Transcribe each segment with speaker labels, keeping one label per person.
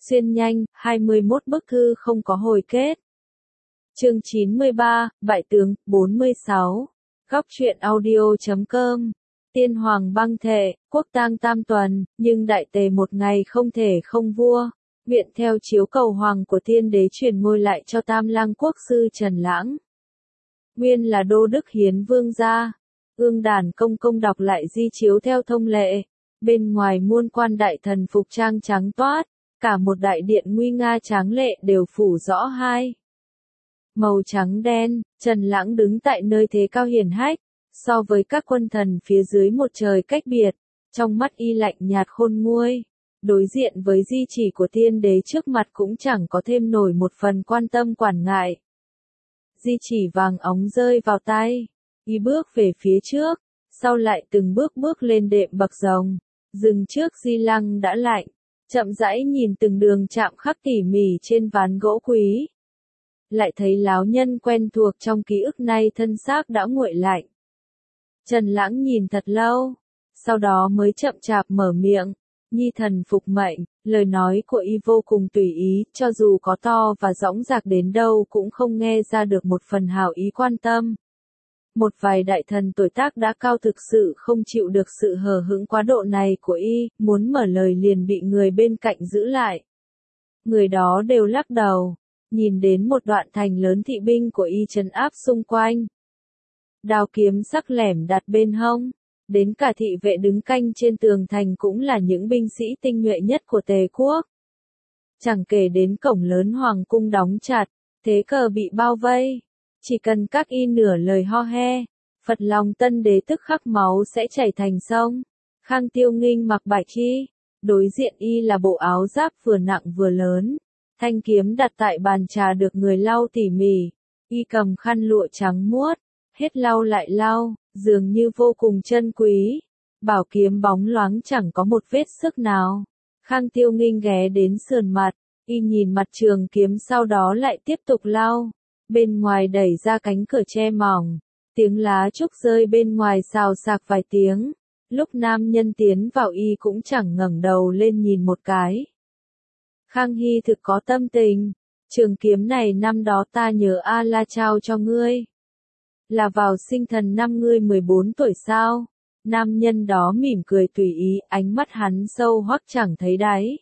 Speaker 1: Xuyên nhanh, 21 bức thư không có hồi kết. Chương 93, Bại tướng, 46. Góc truyện audio.com. Tiên hoàng băng thệ, quốc tang tam tuần, nhưng đại tề một ngày không thể không vua. Viện theo chiếu cầu hoàng của tiên đế truyền ngôi lại cho tam lang quốc sư Trần Lãng. Nguyên là đô đức hiến vương gia. Ương đàn công công đọc lại di chiếu theo thông lệ. Bên ngoài muôn quan đại thần phục trang trắng toát, cả một đại điện nguy nga tráng lệ đều phủ rõ hai màu trắng đen. Trần Lãng đứng tại nơi thế cao hiển hách, so với các quân thần phía dưới một trời cách biệt, trong mắt y lạnh nhạt khôn nguôi, đối diện với di chỉ của tiên đế trước mặt cũng chẳng có thêm nổi một phần quan tâm quản ngại. Di chỉ vàng óng rơi vào tay, y bước về phía trước, sau lại từng bước bước lên đệm bậc rồng, dừng trước di lăng đã lạnh, chậm rãi nhìn từng đường chạm khắc tỉ mỉ trên ván gỗ quý. Lại thấy láo nhân quen thuộc trong ký ức nay thân xác đã nguội lạnh. Trần Lãng nhìn thật lâu, sau đó mới chậm chạp mở miệng, nhi thần phục mệnh. Lời nói của y vô cùng tùy ý, cho dù có to và dõng dạc đến đâu cũng không nghe ra được một phần hảo ý quan tâm. Một vài đại thần tuổi tác đã cao thực sự không chịu được sự hờ hững quá độ này của y, muốn mở lời liền bị người bên cạnh giữ lại. Người đó đều lắc đầu, nhìn đến một đoạn thành lớn thị binh của y trấn áp xung quanh. Đao kiếm sắc lẻm đặt bên hông, đến cả thị vệ đứng canh trên tường thành cũng là những binh sĩ tinh nhuệ nhất của Tề quốc. Chẳng kể đến cổng lớn hoàng cung đóng chặt, thế cờ bị bao vây, chỉ cần các y nửa lời ho he, Phật lòng tân đế tức khắc máu sẽ chảy thành sông. Khang Tiêu Nghinh mặc bạch chi, đối diện y là bộ áo giáp vừa nặng vừa lớn, thanh kiếm đặt tại bàn trà được người lau tỉ mỉ, y cầm khăn lụa trắng muốt, hết lau lại lau, dường như vô cùng chân quý. Bảo kiếm bóng loáng chẳng có một vết xước nào. Khang Tiêu Nghinh ghé đến sườn mặt, y nhìn mặt trường kiếm sau đó lại tiếp tục lau. Bên ngoài đẩy ra cánh cửa tre mỏng, tiếng lá trúc rơi bên ngoài xào xạc vài tiếng. Lúc nam nhân tiến vào y cũng chẳng ngẩng đầu lên nhìn một cái. Khang Hy thực có tâm tình, trường kiếm này năm đó ta nhớ A La trao cho ngươi. Là vào sinh thần năm ngươi 14 tuổi sao? Nam nhân đó mỉm cười tùy ý, ánh mắt hắn sâu hoắc chẳng thấy đáy.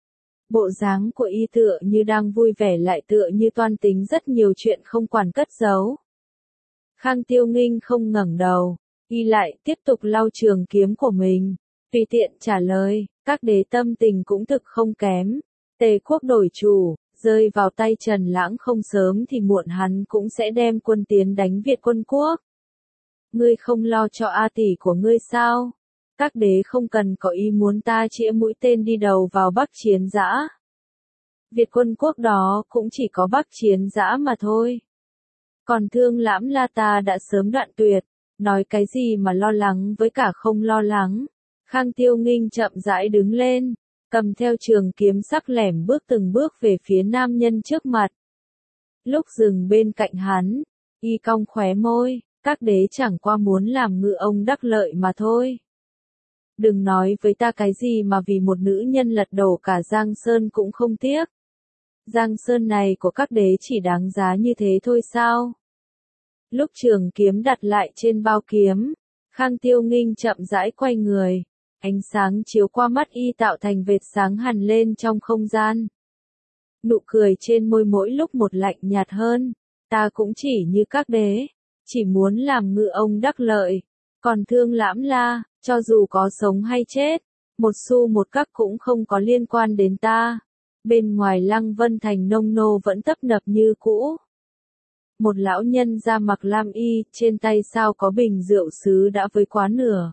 Speaker 1: Bộ dáng của y tựa như đang vui vẻ lại tựa như toan tính rất nhiều chuyện không quản cất giấu. Khang Tiêu Nghinh không ngẩng đầu, y lại tiếp tục lau trường kiếm của mình, tùy tiện trả lời, các đế tâm tình cũng thực không kém. Tề quốc đổi chủ, rơi vào tay Trần Lãng không sớm thì muộn hắn cũng sẽ đem quân tiến đánh Việt quân quốc. Ngươi không lo cho A tỷ của ngươi sao? Các đế không cần có ý muốn ta chĩa mũi tên đi đầu vào Bắc Chiến Dã. Việt quân quốc đó cũng chỉ có Bắc Chiến Dã mà thôi. Còn Thương Lãm La ta đã sớm đoạn tuyệt, nói cái gì mà lo lắng với cả không lo lắng. Khang Tiêu Nghinh chậm rãi đứng lên, cầm theo trường kiếm sắc lẻm bước từng bước về phía nam nhân trước mặt. Lúc dừng bên cạnh hắn, y cong khóe môi, các đế chẳng qua muốn làm ngựa ông đắc lợi mà thôi. Đừng nói với ta cái gì mà vì một nữ nhân lật đổ cả Giang Sơn cũng không tiếc. Giang Sơn này của các đế chỉ đáng giá như thế thôi sao? Lúc trường kiếm đặt lại trên bao kiếm, Khang Tiêu Nghinh chậm rãi quay người. Ánh sáng chiếu qua mắt y tạo thành vệt sáng hằn lên trong không gian. Nụ cười trên môi mỗi lúc một lạnh nhạt hơn. Ta cũng chỉ như các đế, chỉ muốn làm ngựa ông đắc lợi. Còn Thương Lãm La, cho dù có sống hay chết, một xu một các cũng không có liên quan đến ta. Bên ngoài Lăng Vân Thành nông nô vẫn tấp nập như cũ. Một lão nhân da mặc lam y, trên tay sao có bình rượu sứ đã với quá nửa.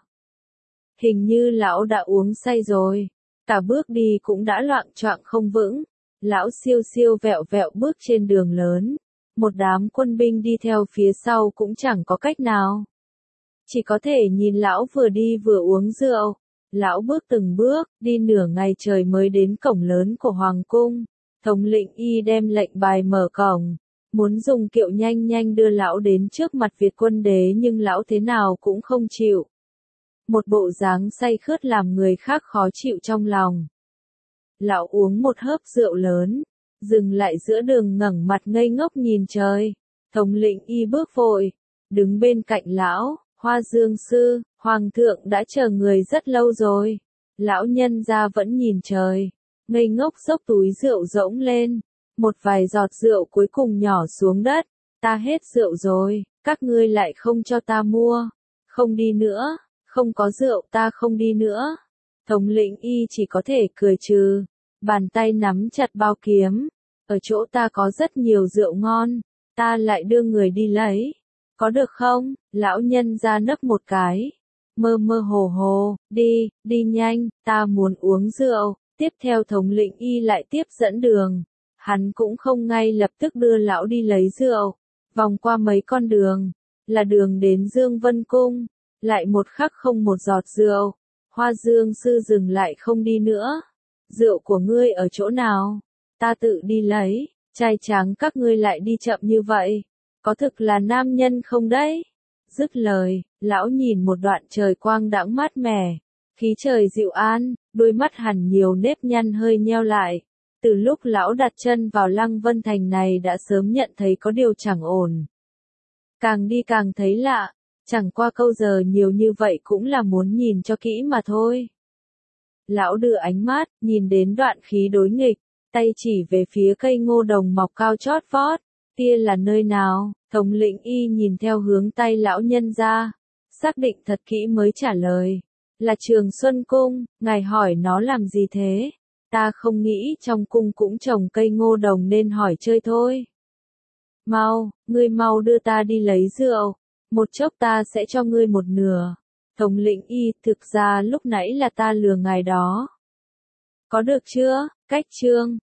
Speaker 1: Hình như lão đã uống say rồi, cả bước đi cũng đã loạng choạng không vững. Lão siêu siêu vẹo vẹo bước trên đường lớn, một đám quân binh đi theo phía sau cũng chẳng có cách nào. Chỉ có thể nhìn lão vừa đi vừa uống rượu. Lão bước từng bước, đi nửa ngày trời mới đến cổng lớn của Hoàng cung. Thống lĩnh y đem lệnh bài mở cổng, muốn dùng kiệu nhanh nhanh đưa lão đến trước mặt Việt quân đế nhưng lão thế nào cũng không chịu. Một bộ dáng say khướt làm người khác khó chịu trong lòng. Lão uống một hớp rượu lớn, dừng lại giữa đường ngẩng mặt ngây ngốc nhìn trời. Thống lĩnh y bước vội, đứng bên cạnh lão, Hoa Dương sư, hoàng thượng đã chờ người rất lâu rồi. Lão nhân gia vẫn nhìn trời, ngây ngốc xốc túi rượu rỗng lên, một vài giọt rượu cuối cùng nhỏ xuống đất. Ta hết rượu rồi, các ngươi lại không cho ta mua. Không đi nữa, không có rượu ta không đi nữa. Thống lĩnh y chỉ có thể cười trừ, bàn tay nắm chặt bao kiếm. Ở chỗ ta có rất nhiều rượu ngon, ta lại đưa người đi lấy. Có được không? Lão nhân ra nấc một cái. Mơ mơ hồ hồ, đi nhanh, ta muốn uống rượu. Tiếp theo thống lĩnh y lại tiếp dẫn đường. Hắn cũng không ngay lập tức đưa lão đi lấy rượu. Vòng qua mấy con đường, là đường đến Dương Vân Cung. Lại một khắc không một giọt rượu. Hoa Dương sư dừng lại không đi nữa. Rượu của ngươi ở chỗ nào? Ta tự đi lấy. Trai tráng các ngươi lại đi chậm như vậy. Có thực là nam nhân không đấy? Dứt lời, lão nhìn một đoạn trời quang đãng mát mẻ. Khí trời dịu an, đôi mắt hằn nhiều nếp nhăn hơi nheo lại. Từ lúc lão đặt chân vào Lăng Vân Thành này đã sớm nhận thấy có điều chẳng ổn. Càng đi càng thấy lạ, chẳng qua câu giờ nhiều như vậy cũng là muốn nhìn cho kỹ mà thôi. Lão đưa ánh mắt, nhìn đến đoạn khí đối nghịch, tay chỉ về phía cây ngô đồng mọc cao chót vót. Kia là nơi nào? Thống lĩnh y nhìn theo hướng tay lão nhân ra, xác định thật kỹ mới trả lời. Là Trường Xuân Cung, ngài hỏi nó làm gì thế? Ta không nghĩ trong cung cũng trồng cây ngô đồng nên hỏi chơi thôi. Ngươi mau đưa ta đi lấy rượu, một chốc ta sẽ cho ngươi một nửa. Thống lĩnh y, thực ra lúc nãy là ta lừa ngài đó. Có được chưa? Cách chương